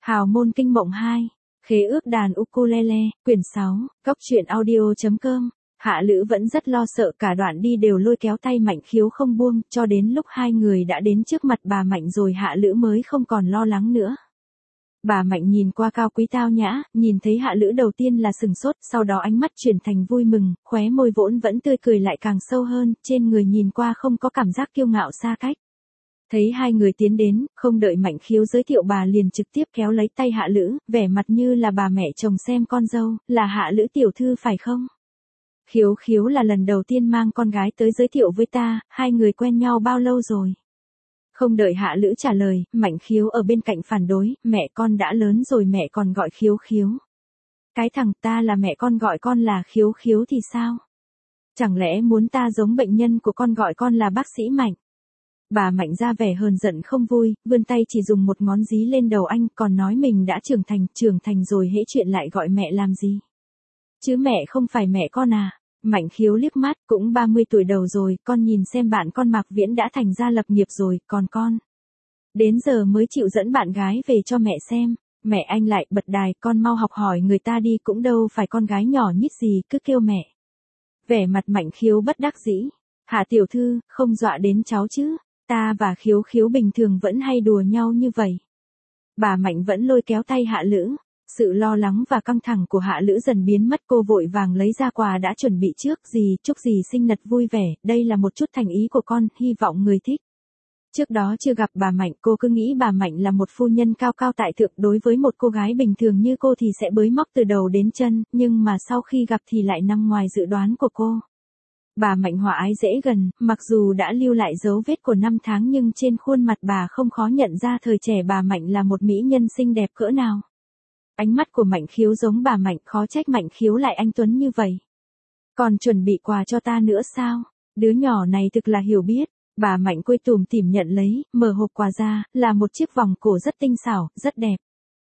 Hào môn kinh mộng 2, khế ước đàn ukulele, quyển 6, góc truyện audio.com. Hạ Lữ vẫn rất lo sợ, cả đoạn đi đều lôi kéo tay Mạnh Khiếu không buông, cho đến lúc hai người đã đến trước mặt bà Mạnh rồi Hạ Lữ mới không còn lo lắng nữa. Bà Mạnh nhìn qua cao quý tao nhã, nhìn thấy Hạ Lữ đầu tiên là sừng sốt, sau đó ánh mắt chuyển thành vui mừng, khóe môi vốn vẫn tươi cười lại càng sâu hơn, trên người nhìn qua không có cảm giác kiêu ngạo xa cách. Thấy hai người tiến đến, không đợi Mạnh Khiếu giới thiệu bà liền trực tiếp kéo lấy tay Hạ Lữ, vẻ mặt như là bà mẹ chồng xem con dâu, là Hạ Lữ tiểu thư phải không? Khiếu Khiếu là lần đầu tiên mang con gái tới giới thiệu với ta, hai người quen nhau bao lâu rồi? Không đợi Hạ Lữ trả lời, Mạnh Khiếu ở bên cạnh phản đối, mẹ con đã lớn rồi mẹ còn gọi Khiếu Khiếu. Cái thằng ta là mẹ con gọi con là Khiếu Khiếu thì sao? Chẳng lẽ muốn ta giống bệnh nhân của con gọi con là bác sĩ Mạnh? Bà Mạnh ra vẻ hờn giận không vui, vươn tay chỉ dùng một ngón dí lên đầu anh, còn nói mình đã trưởng thành rồi hễ chuyện lại gọi mẹ làm gì? Chứ mẹ không phải mẹ con à? Mạnh Khiếu liếc mắt, cũng 30 tuổi đầu rồi, con nhìn xem bạn con Mạc Viễn đã thành ra lập nghiệp rồi, còn con. Đến giờ mới chịu dẫn bạn gái về cho mẹ xem, mẹ anh lại bật đài, con mau học hỏi người ta đi, cũng đâu phải con gái nhỏ nhít gì, cứ kêu mẹ. Vẻ mặt Mạnh Khiếu bất đắc dĩ, Hạ tiểu thư, không dọa đến cháu chứ, ta và Khiếu Khiếu bình thường vẫn hay đùa nhau như vậy. Bà Mạnh vẫn lôi kéo tay Hạ Lữ. Sự lo lắng và căng thẳng của Hạ Lữ dần biến mất, cô vội vàng lấy ra quà đã chuẩn bị trước, chúc dì sinh nhật vui vẻ, đây là một chút thành ý của con, hy vọng người thích. Trước đó chưa gặp bà Mạnh, cô cứ nghĩ bà Mạnh là một phu nhân cao cao tại thượng, đối với một cô gái bình thường như cô thì sẽ bới móc từ đầu đến chân, nhưng mà sau khi gặp thì lại nằm ngoài dự đoán của cô. Bà Mạnh hòa ái dễ gần, mặc dù đã lưu lại dấu vết của năm tháng nhưng trên khuôn mặt bà không khó nhận ra thời trẻ bà Mạnh là một mỹ nhân xinh đẹp cỡ nào. Ánh mắt của Mạnh Khiếu giống bà Mạnh, khó trách Mạnh Khiếu lại anh tuấn như vậy. Còn chuẩn bị quà cho ta nữa sao? Đứa nhỏ này thực là hiểu biết. Bà Mạnh cúi tủm tỉm nhận lấy, mở hộp quà ra, là một chiếc vòng cổ rất tinh xảo, rất đẹp.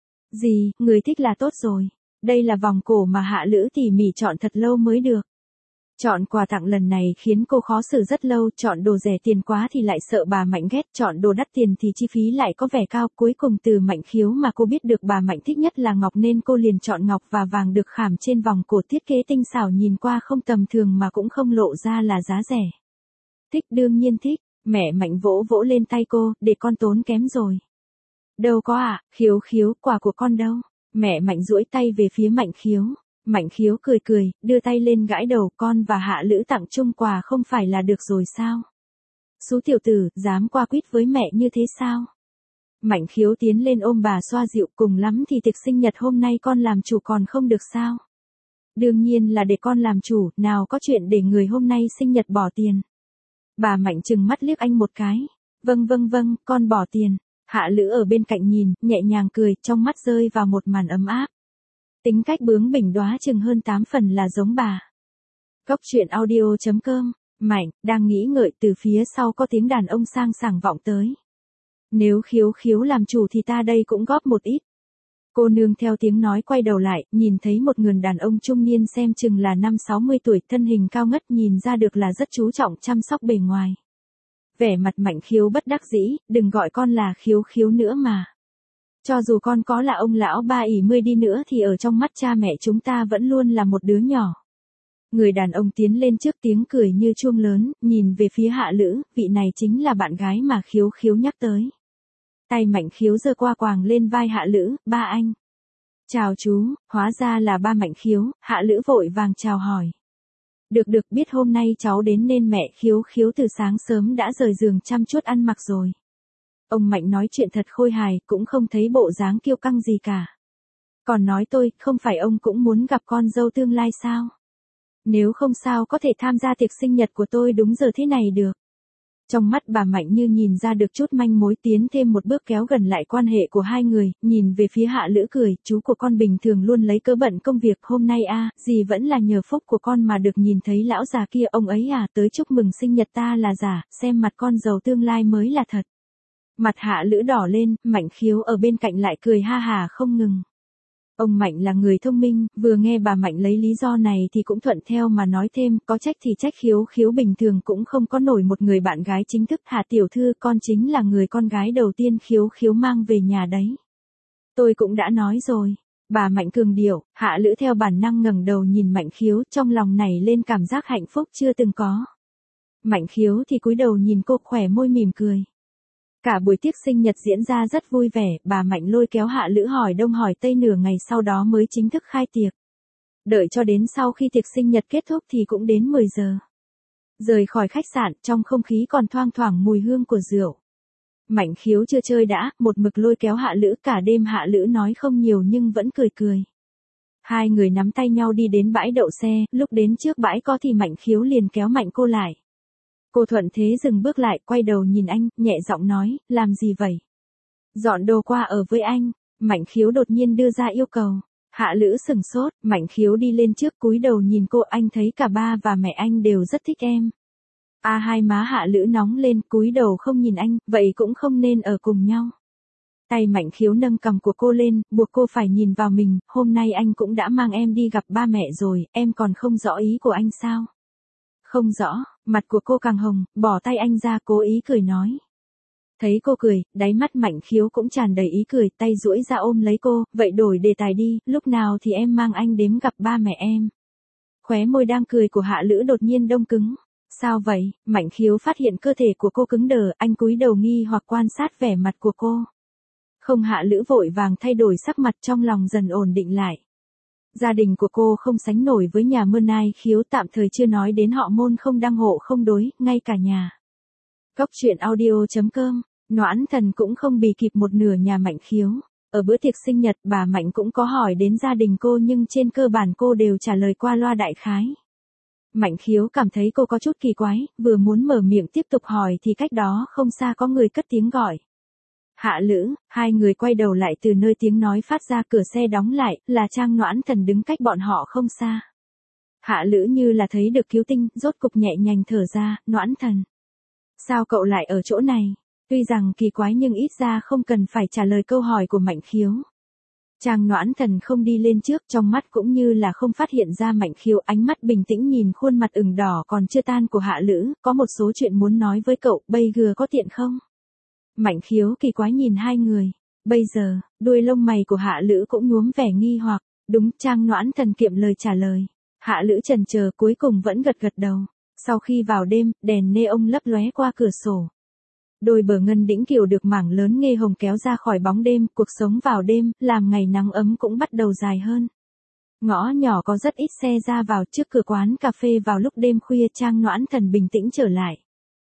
Dì, người thích là tốt rồi. Đây là vòng cổ mà Hạ Lữ tỉ mỉ chọn thật lâu mới được. Chọn quà tặng lần này khiến cô khó xử rất lâu, chọn đồ rẻ tiền quá thì lại sợ bà Mạnh ghét, chọn đồ đắt tiền thì chi phí lại có vẻ cao, cuối cùng từ Mạnh Khiếu mà cô biết được bà Mạnh thích nhất là ngọc nên cô liền chọn ngọc và vàng được khảm trên vòng cổ, thiết kế tinh xảo nhìn qua không tầm thường mà cũng không lộ ra là giá rẻ. Thích, đương nhiên thích, mẹ Mạnh vỗ vỗ lên tay cô, để con tốn kém rồi. Đâu có ạ, Khiếu Khiếu, quà của con đâu? Mẹ Mạnh duỗi tay về phía Mạnh Khiếu. Mạnh Khiếu cười cười, đưa tay lên gãi đầu, con và Hạ Lữ tặng chung quà không phải là được rồi sao? Xú tiểu tử, dám qua quýt với mẹ như thế sao? Mạnh Khiếu tiến lên ôm bà xoa dịu, cùng lắm thì tiệc sinh nhật hôm nay con làm chủ còn không được sao? Đương nhiên là để con làm chủ, nào có chuyện để người hôm nay sinh nhật bỏ tiền. Bà Mạnh trừng mắt liếc anh một cái. Vâng, con bỏ tiền. Hạ Lữ ở bên cạnh nhìn, nhẹ nhàng cười, trong mắt rơi vào một màn ấm áp. Tính cách bướng bỉnh đóa chừng hơn 8 phần là giống bà. Góc truyện audio.com. Mạnh, đang nghĩ ngợi, từ phía sau có tiếng đàn ông sang sảng vọng tới. Nếu Khiếu Khiếu làm chủ thì ta đây cũng góp một ít. Cô nương theo tiếng nói quay đầu lại, nhìn thấy một người đàn ông trung niên xem chừng là 50-60 tuổi, thân hình cao ngất, nhìn ra được là rất chú trọng chăm sóc bề ngoài. Vẻ mặt Mạnh Khiếu bất đắc dĩ, đừng gọi con là Khiếu Khiếu nữa mà. Cho dù con có là ông lão 30 đi nữa thì ở trong mắt cha mẹ chúng ta vẫn luôn là một đứa nhỏ. Người đàn ông tiến lên trước, tiếng cười như chuông lớn, nhìn về phía Hạ Lữ, vị này chính là bạn gái mà Khiếu Khiếu nhắc tới. Tay Mạnh Khiếu giơ qua quàng lên vai Hạ Lữ, ba anh. Chào chú, hóa ra là ba Mạnh Khiếu, Hạ Lữ vội vàng chào hỏi. Được, biết hôm nay cháu đến nên mẹ Khiếu Khiếu từ sáng sớm đã rời giường chăm chút ăn mặc rồi. Ông Mạnh nói chuyện thật khôi hài, cũng không thấy bộ dáng kiêu căng gì cả. Còn nói tôi, không phải ông cũng muốn gặp con dâu tương lai sao? Nếu không sao có thể tham gia tiệc sinh nhật của tôi đúng giờ thế này được. Trong mắt bà Mạnh như nhìn ra được chút manh mối, tiến thêm một bước kéo gần lại quan hệ của hai người, nhìn về phía Hạ Lữ cười, chú của con bình thường luôn lấy cớ bận công việc, hôm nay dì vẫn là nhờ phúc của con mà được nhìn thấy lão già kia, ông ấy tới chúc mừng sinh nhật ta là giả, xem mặt con dâu tương lai mới là thật. Mặt Hạ Lữ đỏ lên, Mạnh Khiếu ở bên cạnh lại cười ha hà không ngừng. Ông Mạnh là người thông minh, vừa nghe bà Mạnh lấy lý do này thì cũng thuận theo mà nói thêm, có trách thì trách, Khiếu Khiếu bình thường cũng không có nổi một người bạn gái chính thức, Hạ tiểu thư, con chính là người con gái đầu tiên Khiếu Khiếu mang về nhà đấy. Tôi cũng đã nói rồi. Bà Mạnh cường điệu, Hạ Lữ theo bản năng ngẩng đầu nhìn Mạnh Khiếu, trong lòng nảy lên cảm giác hạnh phúc chưa từng có. Mạnh Khiếu thì cúi đầu nhìn cô, khỏe môi mỉm cười. Cả buổi tiệc sinh nhật diễn ra rất vui vẻ, bà Mạnh lôi kéo Hạ Lữ hỏi đông hỏi tây nửa ngày sau đó mới chính thức khai tiệc. Đợi cho đến sau khi tiệc sinh nhật kết thúc thì cũng đến 10 giờ. Rời khỏi khách sạn, trong không khí còn thoang thoảng mùi hương của rượu. Mạnh Khiếu chưa chơi đã, một mực lôi kéo Hạ Lữ, cả đêm Hạ Lữ nói không nhiều nhưng vẫn cười cười. Hai người nắm tay nhau đi đến bãi đậu xe, lúc đến trước bãi có thì Mạnh Khiếu liền kéo Mạnh cô lại. Cô thuận thế dừng bước lại, quay đầu nhìn anh, nhẹ giọng nói, làm gì vậy? Dọn đồ qua ở với anh. Mạnh Khiếu đột nhiên đưa ra yêu cầu. Hạ Lữ sừng sốt, Mạnh Khiếu đi lên trước cúi đầu nhìn cô, anh thấy cả ba và mẹ anh đều rất thích em. Hai má Hạ Lữ nóng lên, cúi đầu không nhìn anh, vậy cũng không nên ở cùng nhau. Tay Mạnh Khiếu nâng cằm của cô lên, buộc cô phải nhìn vào mình, hôm nay anh cũng đã mang em đi gặp ba mẹ rồi, em còn không rõ ý của anh sao? Không rõ, mặt của cô càng hồng, bỏ tay anh ra cố ý cười nói. Thấy cô cười, đáy mắt Mạnh Khiếu cũng tràn đầy ý cười, tay duỗi ra ôm lấy cô, vậy đổi đề tài đi, lúc nào thì em mang anh đến gặp ba mẹ em. Khóe môi đang cười của Hạ Lữ đột nhiên đông cứng. Sao vậy? Mạnh Khiếu phát hiện cơ thể của cô cứng đờ, anh cúi đầu nghi hoặc quan sát vẻ mặt của cô. Không, Hạ Lữ vội vàng thay đổi sắc mặt, trong lòng dần ổn định lại. Gia đình của cô không sánh nổi với nhà Mơ Nai Khiếu, tạm thời chưa nói đến họ Môn không đăng hộ không đối, ngay cả nhà. Góc truyện audio.com, Noãn Thần cũng không bì kịp một nửa nhà Mạnh Khiếu. Ở bữa tiệc sinh nhật bà Mạnh cũng có hỏi đến gia đình cô nhưng trên cơ bản cô đều trả lời qua loa đại khái. Mạnh Khiếu cảm thấy cô có chút kỳ quái, vừa muốn mở miệng tiếp tục hỏi thì cách đó không xa có người cất tiếng gọi. Hạ Lữ, hai người quay đầu lại từ nơi tiếng nói phát ra, cửa xe đóng lại, là Trang Noãn Thần đứng cách bọn họ không xa. Hạ Lữ như là thấy được cứu tinh, rốt cục nhẹ nhàng thở ra, Noãn Thần. Sao cậu lại ở chỗ này? Tuy rằng kỳ quái nhưng ít ra không cần phải trả lời câu hỏi của Mạnh Khiếu. Trang Noãn Thần không đi lên trước, trong mắt cũng như là không phát hiện ra Mạnh Khiếu, ánh mắt bình tĩnh nhìn khuôn mặt ửng đỏ còn chưa tan của Hạ Lữ, có một số chuyện muốn nói với cậu, bây giờ có tiện không? Mạnh Khiếu kỳ quái nhìn hai người. Bây giờ, đuôi lông mày của Hạ Lữ cũng nhuốm vẻ nghi hoặc. Đúng, Trang Noãn Thần kiệm lời trả lời. Hạ Lữ chần chờ cuối cùng vẫn gật gật đầu. Sau khi vào đêm, đèn neon lấp lóe qua cửa sổ. Đôi bờ ngân đĩnh kiều được mảng lớn nghe hồng kéo ra khỏi bóng đêm, cuộc sống vào đêm, làm ngày nắng ấm cũng bắt đầu dài hơn. Ngõ nhỏ có rất ít xe ra vào, trước cửa quán cà phê vào lúc đêm khuya Trang Noãn Thần bình tĩnh trở lại.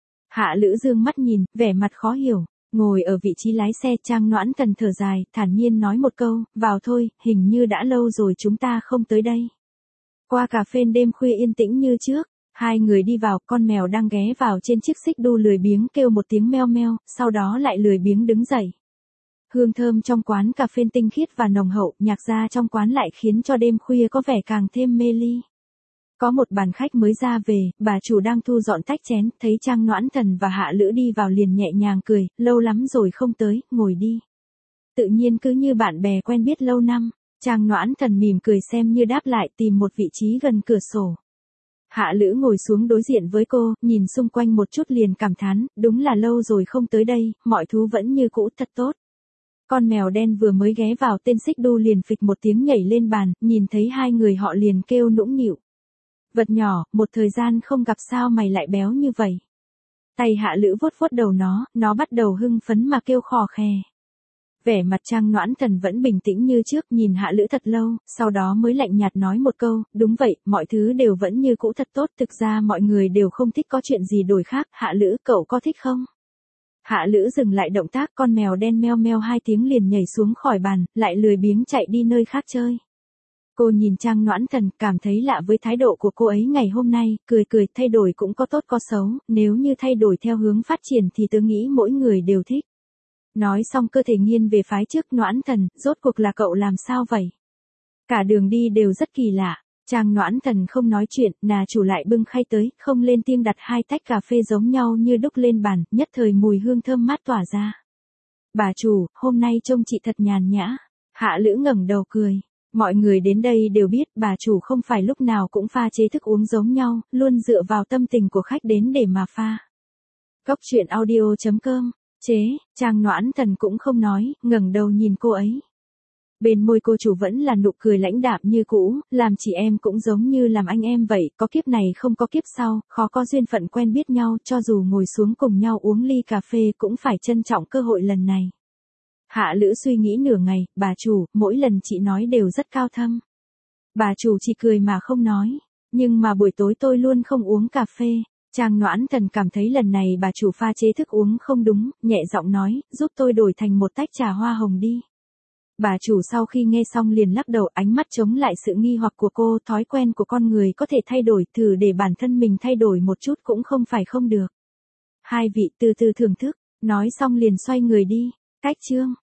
Hạ Lữ dương mắt nhìn, vẻ mặt khó hiểu. Ngồi ở vị trí lái xe Trang Noãn Thần thở dài, thản nhiên nói một câu, vào thôi, hình như đã lâu rồi chúng ta không tới đây. Qua cà phê đêm khuya yên tĩnh như trước, hai người đi vào, con mèo đang ghé vào trên chiếc xích đu lười biếng kêu một tiếng meo meo, sau đó lại lười biếng đứng dậy. Hương thơm trong quán cà phê tinh khiết và nồng hậu, nhạc ra trong quán lại khiến cho đêm khuya có vẻ càng thêm mê ly. Có một bàn khách mới ra về, bà chủ đang thu dọn tách chén, thấy Trang Noãn Thần và Hạ Lữ đi vào liền nhẹ nhàng cười, lâu lắm rồi không tới, ngồi đi. Tự nhiên cứ như bạn bè quen biết lâu năm, Trang Noãn Thần mỉm cười xem như đáp lại, tìm một vị trí gần cửa sổ. Hạ Lữ ngồi xuống đối diện với cô, nhìn xung quanh một chút liền cảm thán, đúng là lâu rồi không tới đây, mọi thứ vẫn như cũ, thật tốt. Con mèo đen vừa mới ghé vào tên xích đu liền phịch một tiếng nhảy lên bàn, nhìn thấy hai người họ liền kêu nũng nịu. Vật nhỏ, một thời gian không gặp sao mày lại béo như vậy. Tay Hạ Lữ vuốt vuốt đầu nó bắt đầu hưng phấn mà kêu khò khè. Vẻ mặt Trang Noãn Thần vẫn bình tĩnh như trước, nhìn Hạ Lữ thật lâu, sau đó mới lạnh nhạt nói một câu, đúng vậy, mọi thứ đều vẫn như cũ thật tốt, thực ra mọi người đều không thích có chuyện gì đổi khác, Hạ Lữ cậu có thích không? Hạ Lữ dừng lại động tác, con mèo đen meo meo hai tiếng liền nhảy xuống khỏi bàn, lại lười biếng chạy đi nơi khác chơi. Cô nhìn Trang Noãn Thần, cảm thấy lạ với thái độ của cô ấy ngày hôm nay, cười cười, thay đổi cũng có tốt có xấu, nếu như thay đổi theo hướng phát triển thì tớ nghĩ mỗi người đều thích. Nói xong cơ thể nghiêng về phái trước, Noãn Thần, rốt cuộc là cậu làm sao vậy? Cả đường đi đều rất kỳ lạ. Trang Noãn Thần không nói chuyện, nà chủ lại bưng khay tới, không lên tiếng đặt hai tách cà phê giống nhau như đúc lên bàn, nhất thời mùi hương thơm mát tỏa ra. Bà chủ, hôm nay trông chị thật nhàn nhã. Hạ Lữ ngẩng đầu cười. Mọi người đến đây đều biết bà chủ không phải lúc nào cũng pha chế thức uống giống nhau, luôn dựa vào tâm tình của khách đến để mà pha. Góc truyện audio.com, Trang Noãn Thần cũng không nói, ngẩng đầu nhìn cô ấy. Bên môi cô chủ vẫn là nụ cười lãnh đạm như cũ, làm chị em cũng giống như làm anh em vậy, có kiếp này không có kiếp sau, khó có duyên phận quen biết nhau, cho dù ngồi xuống cùng nhau uống ly cà phê cũng phải trân trọng cơ hội lần này. Hạ Lữ suy nghĩ nửa ngày, bà chủ, mỗi lần chị nói đều rất cao thâm. Bà chủ chỉ cười mà không nói, nhưng mà buổi tối tôi luôn không uống cà phê. Trang Noãn Thần cảm thấy lần này bà chủ pha chế thức uống không đúng, nhẹ giọng nói, giúp tôi đổi thành một tách trà hoa hồng đi. Bà chủ sau khi nghe xong liền lắc đầu, ánh mắt chống lại sự nghi hoặc của cô, thói quen của con người có thể thay đổi, thử để bản thân mình thay đổi một chút cũng không phải không được. Hai vị từ từ thưởng thức, nói xong liền xoay người đi. Cách chương